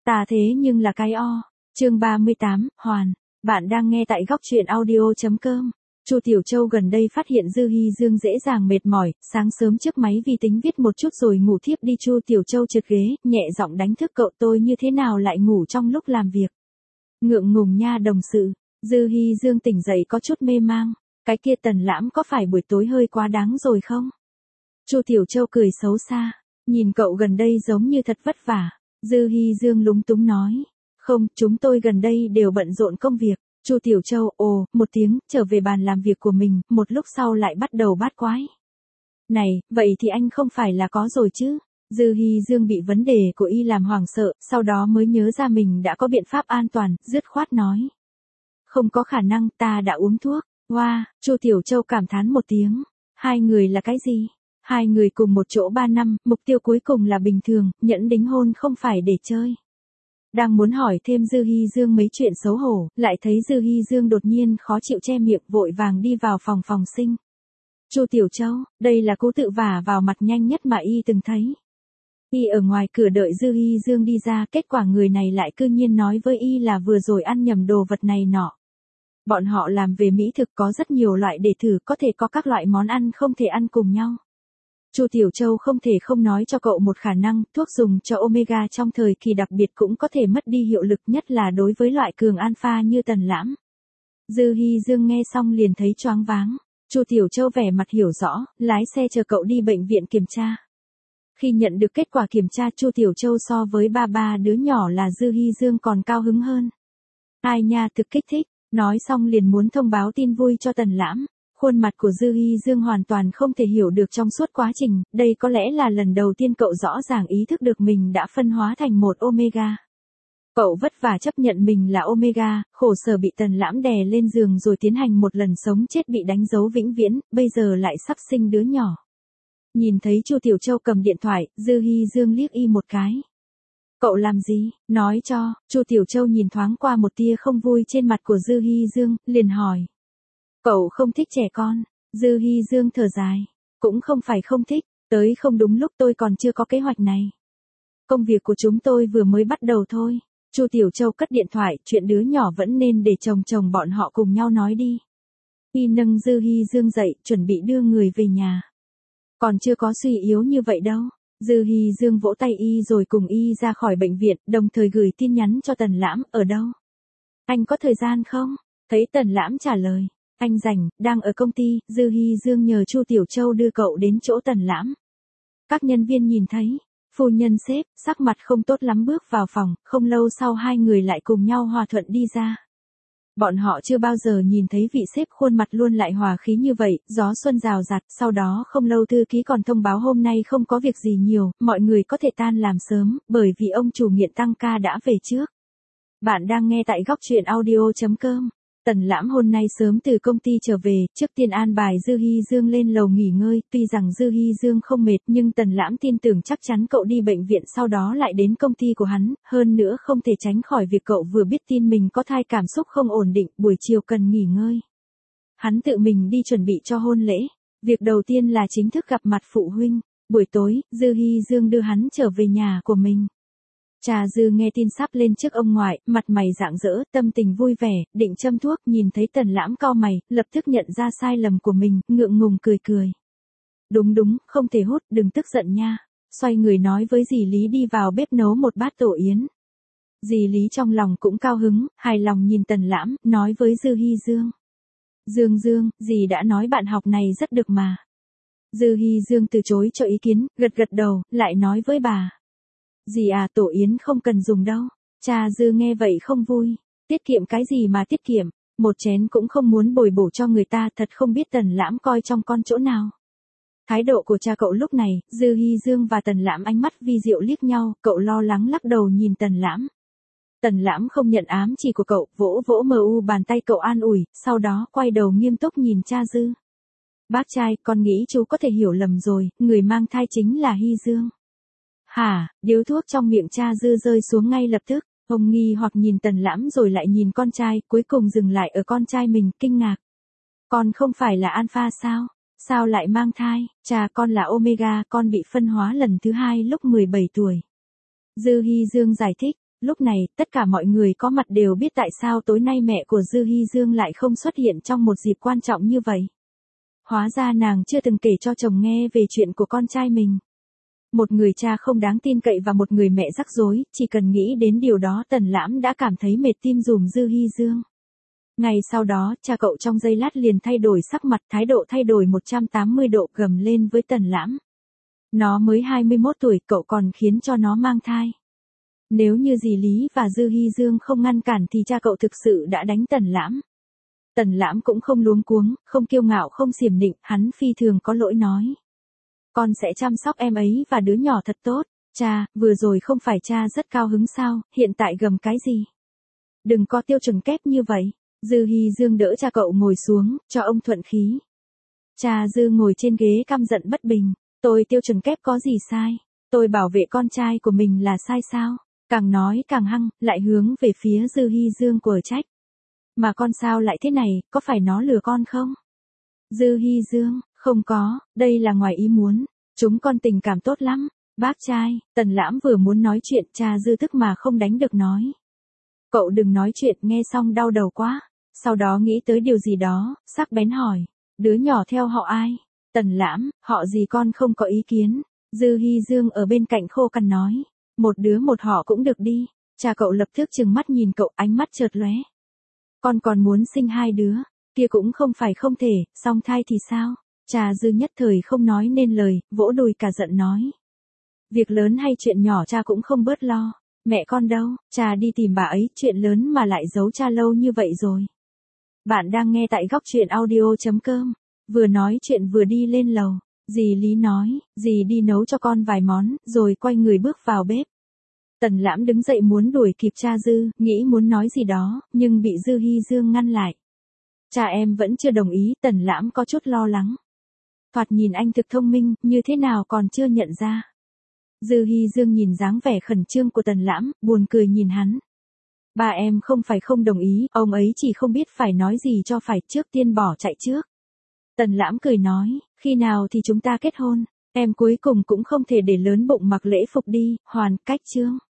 Ta thế nhưng là cái o. Chương 38, Hoàn. Bạn đang nghe tại góc truyện audio.com. Chu Tiểu Châu gần đây phát hiện Dư Hi Dương dễ dàng mệt mỏi, sáng sớm trước máy vi tính viết một chút rồi ngủ thiếp đi. Chu Tiểu Châu trượt ghế, nhẹ giọng đánh thức cậu. Tôi như thế nào lại ngủ trong lúc làm việc? Ngượng ngùng nha đồng sự. Dư Hi Dương tỉnh dậy có chút mê mang. Cái kia Tần Lãm có phải buổi tối hơi quá đáng rồi không? Chu Tiểu Châu cười xấu xa, nhìn cậu gần đây giống như thật vất vả. Dư Hi Dương lúng túng nói, không, chúng tôi gần đây đều bận rộn công việc. Chu Tiểu Châu ồ một tiếng, trở về bàn làm việc của mình, một lúc sau lại bắt đầu bát quái. Này, vậy thì anh không phải là có rồi chứ? Dư Hi Dương bị vấn đề của y làm hoảng sợ, sau đó mới nhớ ra mình đã có biện pháp an toàn, dứt khoát nói. Không có khả năng, ta đã uống thuốc. Wow, Chu Tiểu Châu cảm thán một tiếng. Hai người là cái gì? Hai người cùng một chỗ 3 năm, mục tiêu cuối cùng là bình thường, nhẫn đính hôn không phải để chơi. Đang muốn hỏi thêm Dư Hi Dương mấy chuyện xấu hổ, lại thấy Dư Hi Dương đột nhiên khó chịu che miệng, vội vàng đi vào phòng sinh. Chu Tiểu Châu, đây là cú tự vả vào mặt nhanh nhất mà y từng thấy. Y ở ngoài cửa đợi Dư Hi Dương đi ra, kết quả người này lại cư nhiên nói với y là vừa rồi ăn nhầm đồ vật này nọ. Bọn họ làm về mỹ thực có rất nhiều loại để thử, có thể có các loại món ăn không thể ăn cùng nhau. Chu Tiểu Châu không thể không nói cho cậu một khả năng, thuốc dùng cho Omega trong thời kỳ đặc biệt cũng có thể mất đi hiệu lực, nhất là đối với loại cường alpha như Tần Lãm. Dư Hi Dương nghe xong liền thấy choáng váng. Chu Tiểu Châu vẻ mặt hiểu rõ, lái xe chờ cậu đi bệnh viện kiểm tra. Khi nhận được kết quả kiểm tra, Chu Tiểu Châu so với ba đứa nhỏ là Dư Hi Dương còn cao hứng hơn. Ai nha, thực kích thích. Nói xong liền muốn thông báo tin vui cho Tần Lãm. Khuôn mặt của Dư Hi Dương hoàn toàn không thể hiểu được trong suốt quá trình, đây có lẽ là lần đầu tiên cậu rõ ràng ý thức được mình đã phân hóa thành một Omega. Cậu vất vả chấp nhận mình là Omega, khổ sở bị Tần Lãm đè lên giường rồi tiến hành một lần sống chết bị đánh dấu vĩnh viễn, bây giờ lại sắp sinh đứa nhỏ. Nhìn thấy Chu Tiểu Châu cầm điện thoại, Dư Hi Dương liếc y một cái. Cậu làm gì? Nói cho. Chu Tiểu Châu nhìn thoáng qua một tia không vui trên mặt của Dư Hi Dương, liền hỏi. Cậu không thích trẻ con. Dư Hi Dương thở dài. Cũng không phải không thích, tới không đúng lúc, tôi còn chưa có kế hoạch này. Công việc của chúng tôi vừa mới bắt đầu thôi. Chu Tiểu Châu cất điện thoại, chuyện đứa nhỏ vẫn nên để chồng bọn họ cùng nhau nói đi. Y nâng Dư Hi Dương dậy, chuẩn bị đưa người về nhà. Còn chưa có suy yếu như vậy đâu. Dư Hi Dương vỗ tay y rồi cùng y ra khỏi bệnh viện, đồng thời gửi tin nhắn cho Tần Lãm, ở đâu? Anh có thời gian không? Thấy Tần Lãm trả lời, anh rảnh, đang ở công ty. Dư Hi Dương nhờ Chu Tiểu Châu đưa cậu đến chỗ Tần Lãm. Các nhân viên nhìn thấy, phu nhân sếp, sắc mặt không tốt lắm bước vào phòng, không lâu sau hai người lại cùng nhau hòa thuận đi ra. Bọn họ chưa bao giờ nhìn thấy vị sếp khuôn mặt luôn lại hòa khí như vậy, gió xuân rào rạt. Sau đó không lâu thư ký còn thông báo hôm nay không có việc gì nhiều, mọi người có thể tan làm sớm, bởi vì ông chủ nghiện tăng ca đã về trước. Bạn đang nghe tại góc truyện audio.com. Tần Lãm hôm nay sớm từ công ty trở về, trước tiên an bài Dư Hi Dương lên lầu nghỉ ngơi, tuy rằng Dư Hi Dương không mệt nhưng Tần Lãm tin tưởng chắc chắn cậu đi bệnh viện sau đó lại đến công ty của hắn, hơn nữa không thể tránh khỏi việc cậu vừa biết tin mình có thai cảm xúc không ổn định, buổi chiều cần nghỉ ngơi. Hắn tự mình đi chuẩn bị cho hôn lễ, việc đầu tiên là chính thức gặp mặt phụ huynh, buổi tối, Dư Hi Dương đưa hắn trở về nhà của mình. Cha Dư nghe tin sắp lên trước ông ngoại, mặt mày rạng rỡ, tâm tình vui vẻ, định châm thuốc, nhìn thấy Tần Lãm cau mày, lập tức nhận ra sai lầm của mình, ngượng ngùng cười. Đúng, không thể hút, đừng tức giận nha. Xoay người nói với dì Lý đi vào bếp nấu một bát tổ yến. Dì Lý trong lòng cũng cao hứng, hài lòng nhìn Tần Lãm, nói với Dư Hi Dương. Dương, dì đã nói bạn học này rất được mà. Dư Hi Dương từ chối cho ý kiến, gật đầu, lại nói với bà. Dì à, tổ yến không cần dùng đâu. Cha Dư nghe vậy không vui. Tiết kiệm cái gì mà tiết kiệm, một chén cũng không muốn bồi bổ cho người ta, thật không biết Tần Lãm coi trong con chỗ nào. Thái độ của cha cậu lúc này, Dư Hi Dương và Tần Lãm ánh mắt vi diệu liếc nhau, cậu lo lắng lắc đầu nhìn Tần Lãm. Tần Lãm không nhận ám chỉ của cậu, vỗ mu bàn tay cậu an ủi, sau đó quay đầu nghiêm túc nhìn cha Dư. Bác trai, con nghĩ chú có thể hiểu lầm rồi, người mang thai chính là Hi Dương. Hả? Điếu thuốc trong miệng cha Dư rơi xuống ngay lập tức, ông nghi hoặc nhìn Tần Lãm rồi lại nhìn con trai, cuối cùng dừng lại ở con trai mình, kinh ngạc. Con không phải là alpha sao? Sao lại mang thai? Cha con là Omega, con bị phân hóa lần thứ 2 lúc 17 tuổi. Dư Hi Dương giải thích, Lúc này, tất cả mọi người có mặt đều biết tại sao tối nay mẹ của Dư Hy Dương lại không xuất hiện trong một dịp quan trọng như vậy. Hóa ra nàng chưa từng kể cho chồng nghe về chuyện của con trai mình. Một người cha không đáng tin cậy và một người mẹ rắc rối, chỉ cần nghĩ đến điều đó Tần Lãm đã cảm thấy mệt tim dùm Dư Hy Dương. Ngày sau đó, cha cậu trong giây lát liền thay đổi sắc mặt, thái độ thay đổi 180 độ, gầm lên với Tần Lãm. Nó mới 21 tuổi, cậu còn khiến cho nó mang thai. Nếu như dì Lý và Dư Hy Dương không ngăn cản thì cha cậu thực sự đã đánh Tần Lãm. Tần Lãm cũng không luống cuống, không kiêu ngạo, không xiểm nịnh, hắn phi thường có lỗi nói. Con sẽ chăm sóc em ấy và đứa nhỏ thật tốt. Cha, vừa rồi không phải cha rất cao hứng sao, hiện tại gầm cái gì? Đừng có tiêu chuẩn kép như vậy. Dư Hy Dương đỡ cha cậu ngồi xuống, cho ông thuận khí. Cha Dư ngồi trên ghế căm giận bất bình. Tôi tiêu chuẩn kép có gì sai? Tôi bảo vệ con trai của mình là sai sao? Càng nói càng hăng, lại hướng về phía Dư Hy Dương của trách. Mà con sao lại thế này, có phải nó lừa con không? Dư Hy Dương, không có, đây là ngoài ý muốn. Chúng con tình cảm tốt lắm. Bác trai, Tần Lãm vừa muốn nói chuyện, cha Dư tức mà không đánh được nói. Cậu đừng nói chuyện, nghe xong đau đầu quá. Sau đó nghĩ tới điều gì đó, sắc bén hỏi. Đứa nhỏ theo họ ai? Tần Lãm, họ gì con không có ý kiến. Dư Hy Dương ở bên cạnh khô cằn nói. Một đứa một họ cũng được đi. Cha cậu lập tức trừng mắt nhìn cậu, ánh mắt chợt lóe. Con còn muốn sinh 2 đứa, kia cũng không phải không thể, song thai thì sao? Cha Dư nhất thời không nói nên lời, vỗ đùi cả giận nói. Việc lớn hay chuyện nhỏ cha cũng không bớt lo. Mẹ con đâu, cha đi tìm bà ấy, chuyện lớn mà lại giấu cha lâu như vậy rồi. Bạn đang nghe tại góc truyện audio.com. Vừa nói chuyện vừa đi lên lầu. Dì Lý nói, dì đi nấu cho con vài món, rồi quay người bước vào bếp. Tần Lãm đứng dậy muốn đuổi kịp cha Dư, nghĩ muốn nói gì đó, nhưng bị Dư Hy Dương ngăn lại. Cha em vẫn chưa đồng ý, Tần Lãm có chút lo lắng. Thoạt nhìn anh thực thông minh, như thế nào còn chưa nhận ra. Dư Hy Dương nhìn dáng vẻ khẩn trương của Tần Lãm, buồn cười nhìn hắn. Ba em không phải không đồng ý, ông ấy chỉ không biết phải nói gì cho phải, trước tiên bỏ chạy trước. Tần Lãm cười nói, khi nào thì chúng ta kết hôn, em cuối cùng cũng không thể để lớn bụng mặc lễ phục đi, hoàn cách chương.